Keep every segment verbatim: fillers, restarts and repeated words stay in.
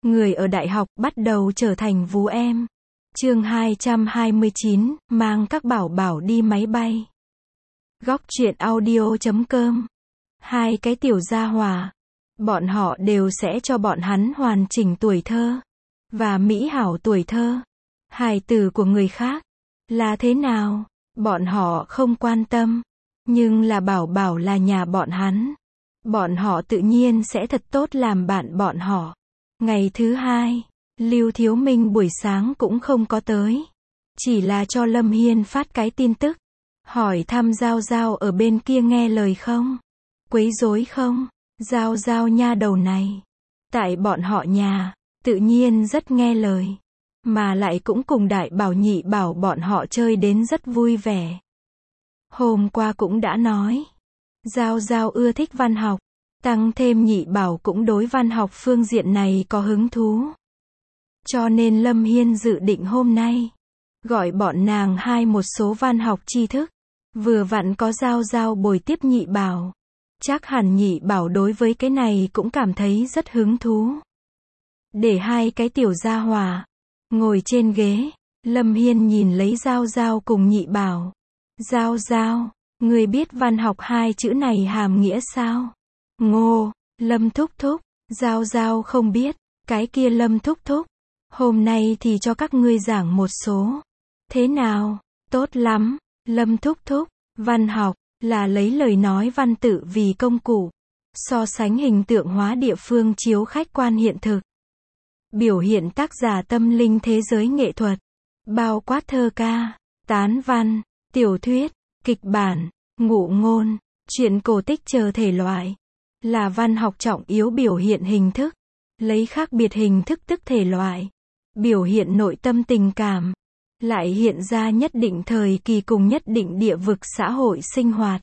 người ở đại học bắt đầu trở thành vú em. Chương hai trăm hai mươi chín, mang các bảo bảo đi máy bay. Góc truyện audio chấm com. Hai cái tiểu gia hỏa. Bọn họ đều sẽ cho bọn hắn hoàn chỉnh tuổi thơ. Và mỹ hảo tuổi thơ. Hài tử của người khác. Là thế nào? Bọn họ không quan tâm. Nhưng là bảo bảo là nhà bọn hắn. Bọn họ tự nhiên sẽ thật tốt làm bạn bọn họ. Ngày thứ hai, Lưu Thiếu Minh buổi sáng cũng không có tới. Chỉ là cho Lâm Hiên phát cái tin tức. Hỏi thăm Giao Giao ở bên kia nghe lời không? Quấy rối không? Giao Giao nha đầu này. Tại bọn họ nhà, tự nhiên rất nghe lời. Mà lại cũng cùng đại bảo nhị bảo bọn họ chơi đến rất vui vẻ. Hôm qua cũng đã nói. Giao Giao ưa thích văn học. Tăng thêm nhị bảo cũng đối văn học phương diện này có hứng thú. Cho nên Lâm Hiên dự định hôm nay gọi bọn nàng hai một số văn học tri thức. Vừa vặn có Giao Giao bồi tiếp nhị bảo. Chắc hẳn nhị bảo đối với cái này cũng cảm thấy rất hứng thú. Để hai cái tiểu gia hỏa ngồi trên ghế, Lâm Hiên nhìn lấy Giao Giao cùng nhị bảo. Giao Giao, người biết văn học hai chữ này hàm nghĩa sao? Ngô, Lâm thúc thúc. Giao Giao không biết. Cái kia Lâm thúc thúc. Hôm nay thì cho các ngươi giảng một số. Thế nào? Tốt lắm. Lâm thúc thúc. Văn học là lấy lời nói văn tự vì công cụ. So sánh hình tượng hóa địa phương chiếu khách quan hiện thực. Biểu hiện tác giả tâm linh thế giới nghệ thuật. Bao quát thơ ca, tán văn, tiểu thuyết, kịch bản, ngụ ngôn, truyện cổ tích chờ thể loại. Là văn học trọng yếu biểu hiện hình thức. Lấy khác biệt hình thức tức thể loại. Biểu hiện nội tâm tình cảm. Lại hiện ra nhất định thời kỳ cùng nhất định địa vực xã hội sinh hoạt.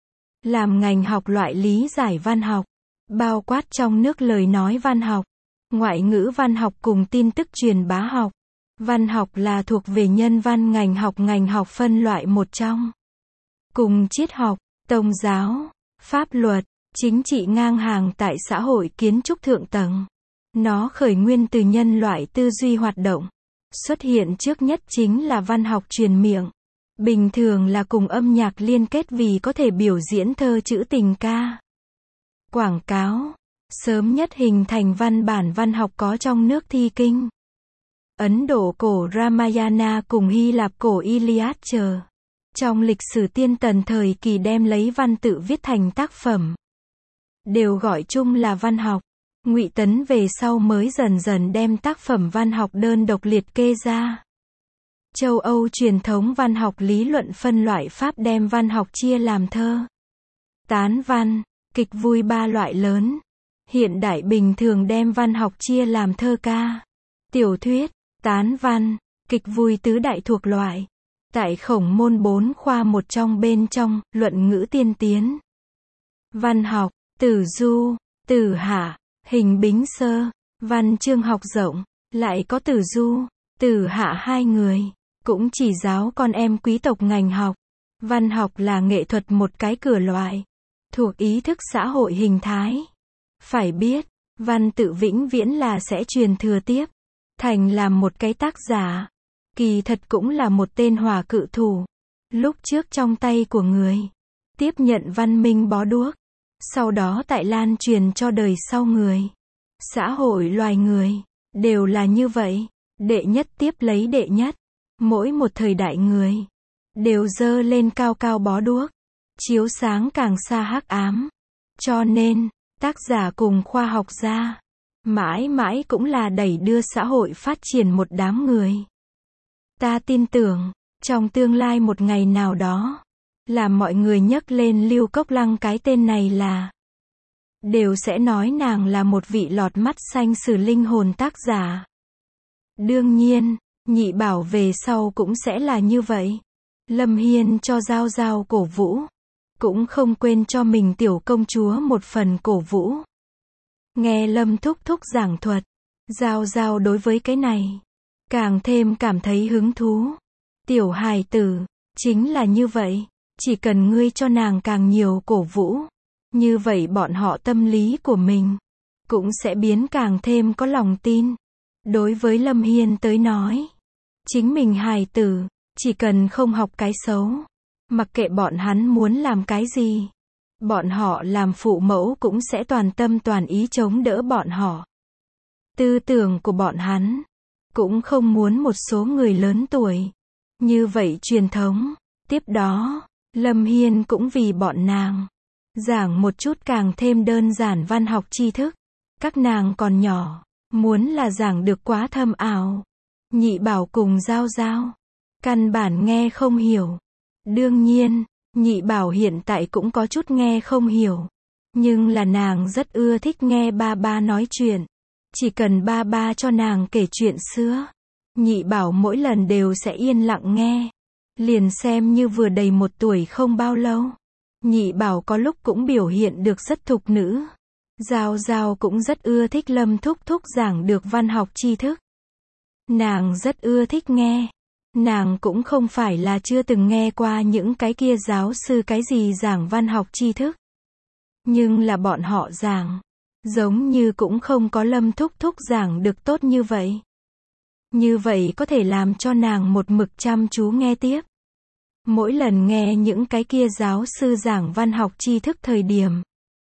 Làm ngành học loại lý giải văn học. Bao quát trong nước lời nói văn học. Ngoại ngữ văn học cùng tin tức truyền bá học. Văn học là thuộc về nhân văn ngành học ngành học phân loại một trong. Cùng triết học, tôn giáo, pháp luật, chính trị ngang hàng tại xã hội kiến trúc thượng tầng. Nó khởi nguyên từ nhân loại tư duy hoạt động. Xuất hiện trước nhất chính là văn học truyền miệng. Bình thường là cùng âm nhạc liên kết vì có thể biểu diễn thơ trữ tình ca. Quảng cáo. Sớm nhất hình thành văn bản văn học có trong nước thi kinh. Ấn Độ cổ Ramayana cùng Hy Lạp cổ Iliad chờ. Trong lịch sử tiên tần thời kỳ đem lấy văn tự viết thành tác phẩm. Đều gọi chung là văn học. Ngụy Tấn về sau mới dần dần đem tác phẩm văn học đơn độc liệt kê ra. Châu Âu truyền thống văn học lý luận phân loại pháp đem văn học chia làm thơ, tán văn, kịch vui ba loại lớn. Hiện đại bình thường đem văn học chia làm thơ ca, tiểu thuyết, tán văn, kịch vui tứ đại thuộc loại. Tại khổng môn bốn khoa một trong bên trong, luận ngữ tiên tiến. Văn học, tử du, tử hạ, hình bính sơ, văn chương học rộng, lại có tử du, tử hạ hai người, cũng chỉ giáo con em quý tộc ngành học. Văn học là nghệ thuật một cái cửa loại, thuộc ý thức xã hội hình thái. Phải biết, văn tự vĩnh viễn là sẽ truyền thừa tiếp, thành làm một cái tác giả. Kỳ thật cũng là một tên hỏa cự thủ. Lúc trước trong tay của người, tiếp nhận văn minh bó đuốc. Sau đó tại lan truyền cho đời sau người. Xã hội loài người, đều là như vậy. Đệ nhất tiếp lấy đệ nhất. Mỗi một thời đại người, đều dơ lên cao cao bó đuốc. Chiếu sáng càng xa hắc ám. Cho nên, tác giả cùng khoa học gia, mãi mãi cũng là đẩy đưa xã hội phát triển một đám người. Ta tin tưởng, trong tương lai một ngày nào đó, làm mọi người nhắc lên Lưu Cốc Lăng cái tên này là, đều sẽ nói nàng là một vị lọt mắt xanh sử linh hồn tác giả. Đương nhiên, nhị bảo về sau cũng sẽ là như vậy. Lâm Hiên cho Giao Giao cổ vũ, cũng không quên cho mình tiểu công chúa một phần cổ vũ. Nghe Lâm thúc thúc giảng thuật, Giao Giao đối với cái này càng thêm cảm thấy hứng thú. Tiểu hài tử, chính là như vậy, chỉ cần ngươi cho nàng càng nhiều cổ vũ, như vậy bọn họ tâm lý của mình cũng sẽ biến càng thêm có lòng tin. Đối với Lâm Hiên tới nói, chính mình hài tử, chỉ cần không học cái xấu, mặc kệ bọn hắn muốn làm cái gì, bọn họ làm phụ mẫu cũng sẽ toàn tâm toàn ý chống đỡ bọn họ. Tư tưởng của bọn hắn, cũng không muốn một số người lớn tuổi, như vậy truyền thống. Tiếp đó, Lâm Hiên cũng vì bọn nàng, giảng một chút càng thêm đơn giản văn học tri thức. Các nàng còn nhỏ, muốn là giảng được quá thâm ảo. Nhị Bảo cùng Giao Giao, căn bản nghe không hiểu. Đương nhiên, Nhị Bảo hiện tại cũng có chút nghe không hiểu. Nhưng là nàng rất ưa thích nghe ba ba nói chuyện. Chỉ cần ba ba cho nàng kể chuyện xưa, Nhị Bảo mỗi lần đều sẽ yên lặng nghe. Liền xem như vừa đầy một tuổi không bao lâu. Nhị Bảo có lúc cũng biểu hiện được rất thục nữ. Giao Giao cũng rất ưa thích Lâm Thúc Thúc giảng được văn học tri thức. Nàng rất ưa thích nghe. Nàng cũng không phải là chưa từng nghe qua những cái kia giáo sư cái gì giảng văn học tri thức. Nhưng là bọn họ giảng, giống như cũng không có Lâm Thúc Thúc giảng được tốt như vậy. Như vậy có thể làm cho nàng một mực chăm chú nghe tiếp. Mỗi lần nghe những cái kia giáo sư giảng văn học tri thức thời điểm,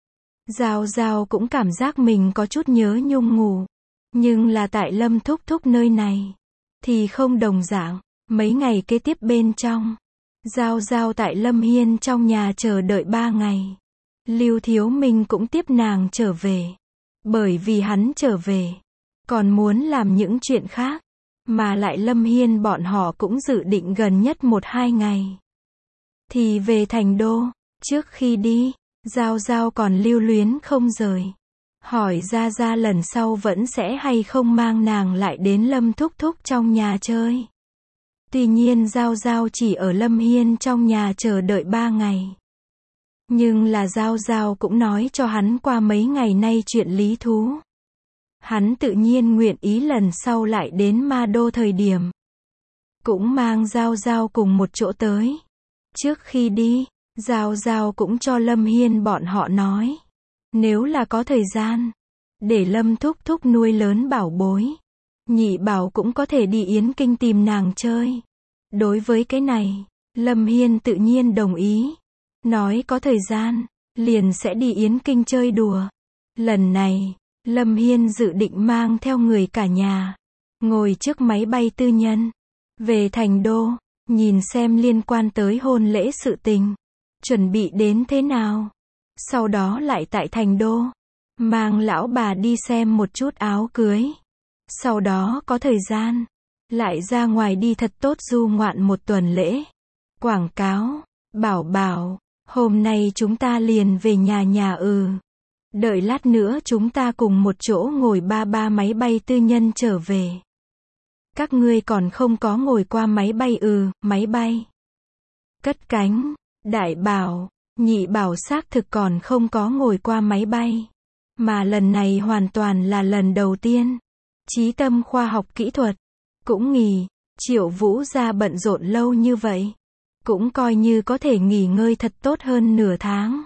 Giao Giao cũng cảm giác mình có chút nhớ nhung ngủ. Nhưng là tại Lâm Thúc Thúc nơi này, thì không đồng dạng. Mấy ngày kế tiếp bên trong, Giao Giao tại Lâm Hiên trong nhà chờ đợi ba ngày. Lưu Thiếu Minh cũng tiếp nàng trở về. Bởi vì hắn trở về, còn muốn làm những chuyện khác. Mà lại Lâm Hiên bọn họ cũng dự định gần nhất một hai ngày thì về thành đô. Trước khi đi, Giao Giao còn lưu luyến không rời. Hỏi Gia Gia lần sau vẫn sẽ hay không mang nàng lại đến Lâm Thúc Thúc trong nhà chơi. Tuy nhiên Giao Giao chỉ ở Lâm Hiên trong nhà chờ đợi ba ngày. Nhưng là Giao Giao cũng nói cho hắn qua mấy ngày nay chuyện lý thú. Hắn tự nhiên nguyện ý lần sau lại đến Ma Đô thời điểm, cũng mang Giao Giao cùng một chỗ tới. Trước khi đi, Giao Giao cũng cho Lâm Hiên bọn họ nói, nếu là có thời gian, để Lâm Thúc Thúc nuôi lớn Bảo bối, Nhị Bảo cũng có thể đi Yến Kinh tìm nàng chơi. Đối với cái này, Lâm Hiên tự nhiên đồng ý. Nói có thời gian, liền sẽ đi Yến Kinh chơi đùa. Lần này, Lâm Hiên dự định mang theo người cả nhà, ngồi trước máy bay tư nhân, về thành đô, nhìn xem liên quan tới hôn lễ sự tình, chuẩn bị đến thế nào. Sau đó lại tại thành đô, mang lão bà đi xem một chút áo cưới. Sau đó có thời gian, lại ra ngoài đi thật tốt du ngoạn một tuần lễ. Quảng cáo, Bảo Bảo, hôm nay chúng ta liền về nhà nhà ừ. Đợi lát nữa chúng ta cùng một chỗ ngồi ba ba máy bay tư nhân trở về. Các ngươi còn không có ngồi qua máy bay ừ, máy bay cất cánh. Đại Bảo, Nhị Bảo xác thực còn không có ngồi qua máy bay. Mà lần này hoàn toàn là lần đầu tiên. Chí Tâm khoa học kỹ thuật cũng nghỉ. Triệu Vũ gia bận rộn lâu như vậy, cũng coi như có thể nghỉ ngơi thật tốt hơn nửa tháng.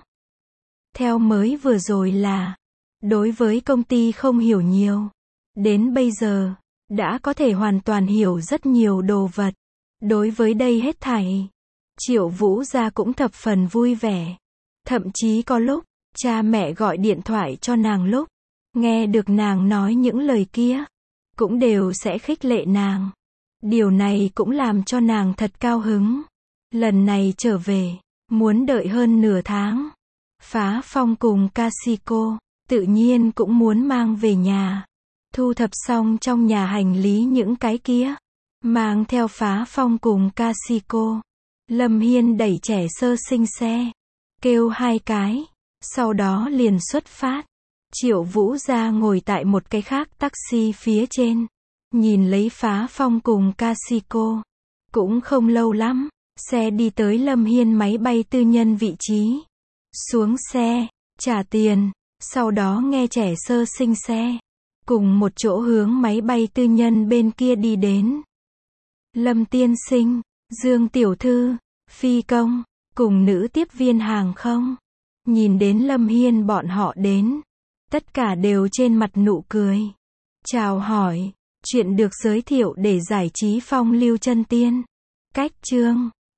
Theo mới vừa rồi là, đối với công ty không hiểu nhiều. Đến bây giờ, đã có thể hoàn toàn hiểu rất nhiều đồ vật. Đối với đây hết thảy, Triệu Vũ gia cũng thập phần vui vẻ. Thậm chí có lúc, cha mẹ gọi điện thoại cho nàng lúc, nghe được nàng nói những lời kia, cũng đều sẽ khích lệ nàng. Điều này cũng làm cho nàng thật cao hứng. Lần này trở về, muốn đợi hơn nửa tháng. Phá Phong cùng Casico, tự nhiên cũng muốn mang về nhà. Thu thập xong trong nhà hành lý những cái kia, mang theo Phá Phong cùng Casico. Lâm Hiên đẩy trẻ sơ sinh xe, kêu hai cái, sau đó liền xuất phát. Triệu Vũ gia ngồi tại một cái khác taxi phía trên, nhìn lấy Phá Phong cùng Casico. Cũng không lâu lắm, xe đi tới Lâm Hiên máy bay tư nhân vị trí. Xuống xe, trả tiền, sau đó nghe trẻ sơ sinh xe, cùng một chỗ hướng máy bay tư nhân bên kia đi đến. Lâm tiên sinh, Dương tiểu thư, phi công, cùng nữ tiếp viên hàng không, nhìn đến Lâm Hiên bọn họ đến, Tất cả đều trên mặt nụ cười. Chào hỏi. Chuyện được giới thiệu để giải trí phong lưu chân tiên. Cách chương